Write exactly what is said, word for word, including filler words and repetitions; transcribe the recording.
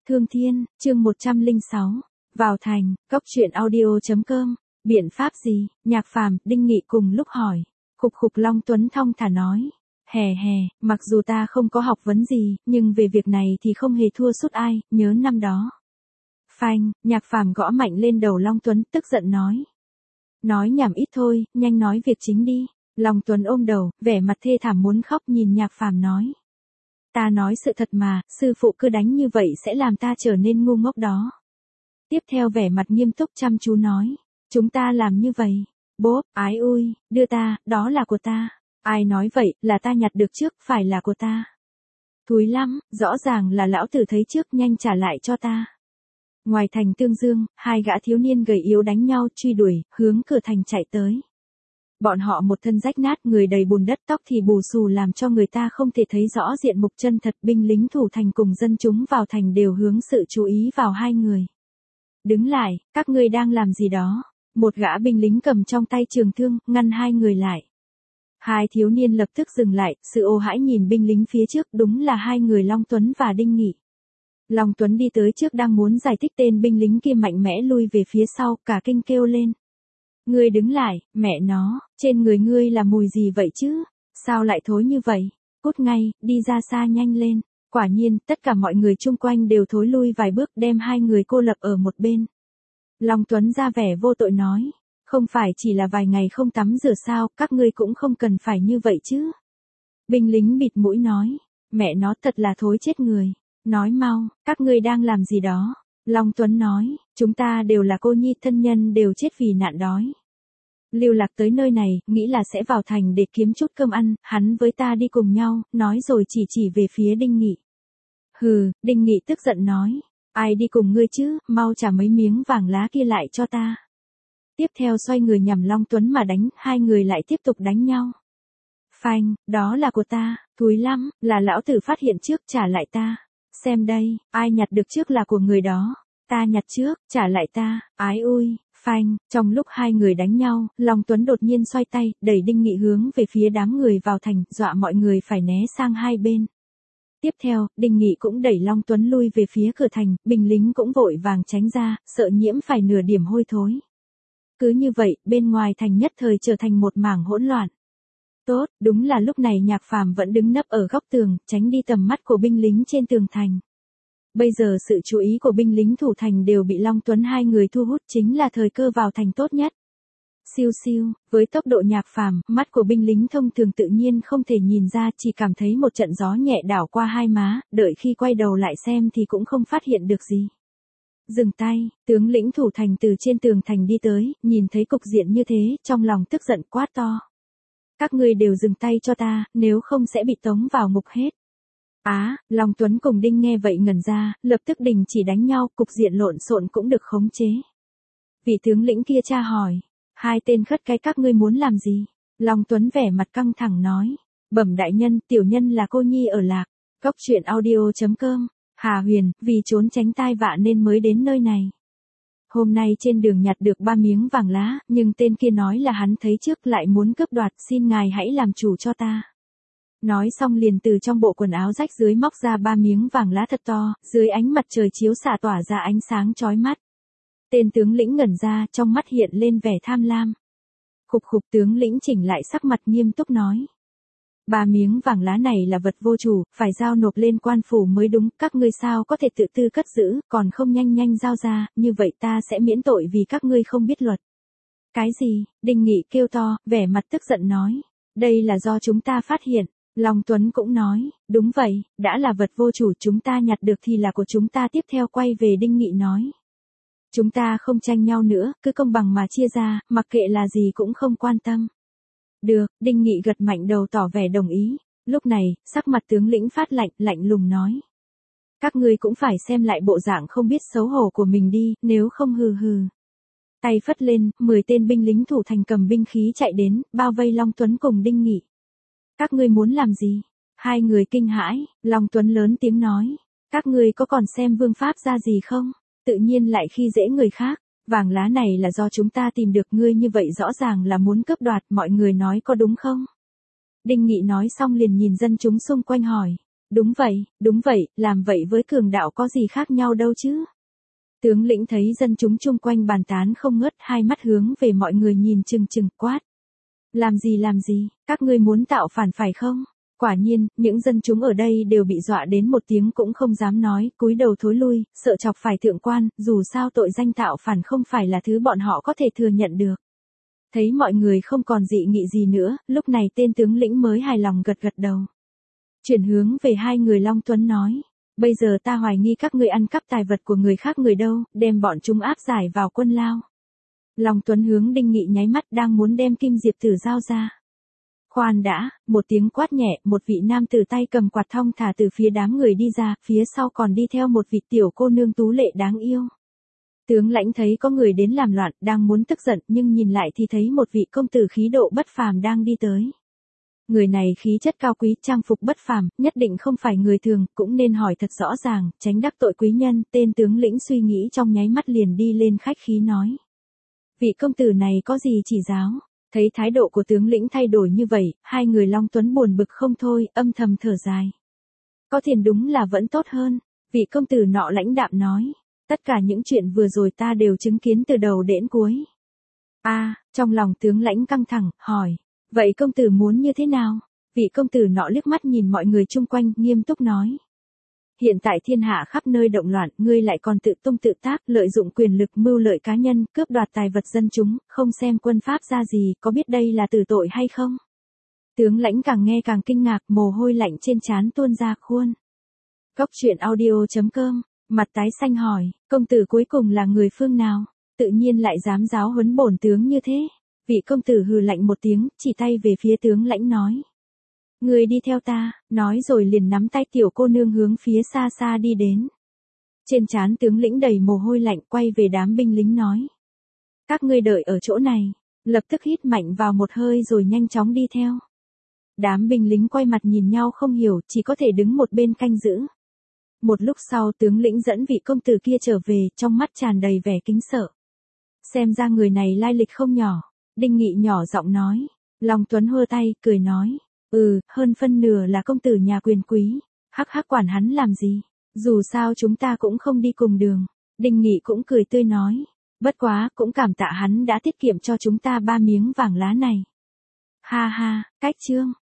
Thương Thiên, chương một trăm lẻ sáu. Vào thành, cốc truyện audio chấm com. Biện pháp gì? Nhạc Phàm, Đinh Nghị cùng lúc hỏi. Khục khục Long Tuấn thong thả nói. Hè hè, mặc dù ta không có học vấn gì, nhưng về việc này thì không hề thua sút ai, nhớ năm đó. Phanh, Nhạc Phàm gõ mạnh lên đầu Long Tuấn, tức giận nói. Nói nhảm ít thôi, nhanh nói việc chính đi. Long Tuấn ôm đầu, vẻ mặt thê thảm muốn khóc nhìn Nhạc Phàm nói. Ta nói sự thật mà, sư phụ cứ đánh như vậy sẽ làm ta trở nên ngu ngốc đó. Tiếp theo vẻ mặt nghiêm túc chăm chú nói. Chúng ta làm như vậy. Bốp, ái ui, đưa ta, đó là của ta. Ai nói vậy, là ta nhặt được trước, phải là của ta. Thúi lắm, rõ ràng là lão tử thấy trước, nhanh trả lại cho ta. Ngoài thành Tương Dương, hai gã thiếu niên gầy yếu đánh nhau truy đuổi, hướng cửa thành chạy tới. Bọn họ một thân rách nát, người đầy bùn đất, tóc thì bù xù làm cho người ta không thể thấy rõ diện mục chân thật. Binh lính thủ thành cùng dân chúng vào thành đều hướng sự chú ý vào hai người. Đứng lại, các ngươi đang làm gì đó? Một gã binh lính cầm trong tay trường thương, ngăn hai người lại. Hai thiếu niên lập tức dừng lại, sự ô hãi nhìn binh lính phía trước, đúng là hai người Long Tuấn và Đinh Nghị. Long Tuấn đi tới trước đang muốn giải thích, tên binh lính kia mạnh mẽ lui về phía sau, cả kinh kêu lên. Ngươi đứng lại, mẹ nó, trên người ngươi là mùi gì vậy chứ? Sao lại thối như vậy? Cút ngay, đi ra xa nhanh lên. Quả nhiên, tất cả mọi người chung quanh đều thối lui vài bước, đem hai người cô lập ở một bên. Long Tuấn ra vẻ vô tội nói. Không phải chỉ là vài ngày không tắm rửa sao, các ngươi cũng không cần phải như vậy chứ. Binh lính bịt mũi nói. Mẹ nó thật là thối chết người. Nói mau, các ngươi đang làm gì đó? Long Tuấn nói, chúng ta đều là cô nhi, thân nhân đều chết vì nạn đói. Lưu lạc tới nơi này, nghĩ là sẽ vào thành để kiếm chút cơm ăn, hắn với ta đi cùng nhau, nói rồi chỉ chỉ về phía Đinh Nghị. Hừ, Đinh Nghị tức giận nói, ai đi cùng ngươi chứ, mau trả mấy miếng vàng lá kia lại cho ta. Tiếp theo xoay người nhằm Long Tuấn mà đánh, hai người lại tiếp tục đánh nhau. Phanh, đó là của ta, thúi lắm, là lão tử phát hiện trước, trả lại ta. Xem đây, ai nhặt được trước là của người đó. Ta nhặt trước, trả lại ta, ái ui, phanh. Trong lúc hai người đánh nhau, Long Tuấn đột nhiên xoay tay, đẩy Đinh Nghị hướng về phía đám người vào thành, dọa mọi người phải né sang hai bên. Tiếp theo, Đinh Nghị cũng đẩy Long Tuấn lui về phía cửa thành, binh lính cũng vội vàng tránh ra, sợ nhiễm phải nửa điểm hôi thối. Cứ như vậy, bên ngoài thành nhất thời trở thành một mảng hỗn loạn. Tốt, đúng là lúc này Nhạc Phàm vẫn đứng nấp ở góc tường, tránh đi tầm mắt của binh lính trên tường thành. Bây giờ sự chú ý của binh lính thủ thành đều bị Long Tuấn hai người thu hút, chính là thời cơ vào thành tốt nhất. Siêu siêu, với tốc độ Nhạc Phàm, mắt của binh lính thông thường tự nhiên không thể nhìn ra, chỉ cảm thấy một trận gió nhẹ đảo qua hai má, đợi khi quay đầu lại xem thì cũng không phát hiện được gì. Dừng tay, tướng lĩnh thủ thành từ trên tường thành đi tới, nhìn thấy cục diện như thế, trong lòng tức giận quát to. Các ngươi đều dừng tay cho ta, nếu không sẽ bị tống vào ngục hết. Á, à, Long Tuấn cùng Đinh nghe vậy ngẩn ra, lập tức đình chỉ đánh nhau, cục diện lộn xộn cũng được khống chế. Vị tướng lĩnh kia tra hỏi, hai tên khất cái các ngươi muốn làm gì? Long Tuấn vẻ mặt căng thẳng nói, bẩm đại nhân, tiểu nhân là cô nhi ở Lạc, cốc truyện audio chấm com, Hà Huyền, vì trốn tránh tai vạ nên mới đến nơi này. Hôm nay trên đường nhặt được ba miếng vàng lá, nhưng tên kia nói là hắn thấy trước lại muốn cướp đoạt, xin ngài hãy làm chủ cho ta. Nói xong liền từ trong bộ quần áo rách dưới móc ra ba miếng vàng lá thật to, dưới ánh mặt trời chiếu xạ tỏa ra ánh sáng chói mắt. Tên tướng lĩnh ngẩn ra, trong mắt hiện lên vẻ tham lam. Khục khục tướng lĩnh chỉnh lại sắc mặt nghiêm túc nói. Ba miếng vàng lá này là vật vô chủ, phải giao nộp lên quan phủ mới đúng, các ngươi sao có thể tự tư cất giữ, còn không nhanh nhanh giao ra, như vậy ta sẽ miễn tội vì các ngươi không biết luật. Cái gì? Đinh Nghị kêu to, vẻ mặt tức giận nói. Đây là do chúng ta phát hiện. Long Tuấn cũng nói, đúng vậy, đã là vật vô chủ chúng ta nhặt được thì là của chúng ta. Tiếp theo quay về Đinh Nghị nói. Chúng ta không tranh nhau nữa, cứ công bằng mà chia ra, mặc kệ là gì cũng không quan tâm. Được, Đinh Nghị gật mạnh đầu tỏ vẻ đồng ý. Lúc này, sắc mặt tướng lĩnh phát lạnh, lạnh lùng nói. Các ngươi cũng phải xem lại bộ dạng không biết xấu hổ của mình đi, nếu không hừ hừ. Tay phất lên, mười tên binh lính thủ thành cầm binh khí chạy đến, bao vây Long Tuấn cùng Đinh Nghị. Các ngươi muốn làm gì? Hai người kinh hãi, Long Tuấn lớn tiếng nói. Các ngươi có còn xem vương pháp ra gì không? Tự nhiên lại khi dễ người khác. Vàng lá này là do chúng ta tìm được, ngươi như vậy rõ ràng là muốn cướp đoạt, mọi người nói có đúng không? Đinh Nghị nói xong liền nhìn dân chúng xung quanh hỏi. Đúng vậy, đúng vậy, làm vậy với cường đạo có gì khác nhau đâu chứ. Tướng lĩnh thấy dân chúng chung quanh bàn tán không ngớt, hai mắt hướng về mọi người nhìn chừng chừng quát. Làm gì làm gì, các ngươi muốn tạo phản phải không? Quả nhiên, những dân chúng ở đây đều bị dọa đến một tiếng cũng không dám nói, cúi đầu thối lui, sợ chọc phải thượng quan, dù sao tội danh tạo phản không phải là thứ bọn họ có thể thừa nhận được. Thấy mọi người không còn dị nghị gì nữa, lúc này tên tướng lĩnh mới hài lòng gật gật đầu. Chuyển hướng về hai người Long Tuấn nói, bây giờ ta hoài nghi các ngươi ăn cắp tài vật của người khác người đâu, đem bọn chúng áp giải vào quân lao. Long Tuấn hướng Đinh Nghị nháy mắt đang muốn đem Kim Diệp Tử giao ra. Khoan đã, một tiếng quát nhẹ, một vị nam tử tay cầm quạt thong thả từ phía đám người đi ra, phía sau còn đi theo một vị tiểu cô nương tú lệ đáng yêu. Tướng lãnh thấy có người đến làm loạn, đang muốn tức giận, nhưng nhìn lại thì thấy một vị công tử khí độ bất phàm đang đi tới. Người này khí chất cao quý, trang phục bất phàm, nhất định không phải người thường, cũng nên hỏi thật rõ ràng, tránh đắc tội quý nhân. Tên tướng lĩnh suy nghĩ trong nháy mắt liền đi lên khách khí nói. Vị công tử này có gì chỉ giáo? Thấy thái độ của tướng lĩnh thay đổi như vậy, hai người Long Tuấn buồn bực không thôi, âm thầm thở dài. Có tiền đúng là vẫn tốt hơn. Vị công tử nọ lãnh đạm nói. Tất cả những chuyện vừa rồi ta đều chứng kiến từ đầu đến cuối. A, à, trong lòng tướng lãnh căng thẳng, hỏi. Vậy công tử muốn như thế nào? Vị công tử nọ liếc mắt nhìn mọi người chung quanh, nghiêm túc nói. Hiện tại thiên hạ khắp nơi động loạn, ngươi lại còn tự tung tự tác, lợi dụng quyền lực mưu lợi cá nhân, cướp đoạt tài vật dân chúng, không xem quân pháp ra gì, có biết đây là tử tội hay không? Tướng lãnh càng nghe càng kinh ngạc, mồ hôi lạnh trên trán tuôn ra khuôn. Góc truyện audio chấm com, mặt tái xanh hỏi, công tử cuối cùng là người phương nào? Tự nhiên lại dám giáo huấn bổn tướng như thế? Vị công tử hừ lạnh một tiếng, chỉ tay về phía tướng lãnh nói. Người đi theo ta, nói rồi liền nắm tay tiểu cô nương hướng phía xa xa đi đến. Trên trán tướng lĩnh đầy mồ hôi lạnh, quay về đám binh lính nói. Các ngươi đợi ở chỗ này, lập tức hít mạnh vào một hơi rồi nhanh chóng đi theo. Đám binh lính quay mặt nhìn nhau không hiểu, chỉ có thể đứng một bên canh giữ. Một lúc sau tướng lĩnh dẫn vị công tử kia trở về, trong mắt tràn đầy vẻ kính sợ. Xem ra người này lai lịch không nhỏ. Đinh Nghị nhỏ giọng nói. Long Tuấn hơ tay, cười nói. Ừ, hơn phân nửa là công tử nhà quyền quý. Hắc hắc, quản hắn làm gì? Dù sao chúng ta cũng không đi cùng đường. Đinh Nghị cũng cười tươi nói. Bất quá, cũng cảm tạ hắn đã tiết kiệm cho chúng ta ba miếng vàng lá này. Ha ha, cách chương.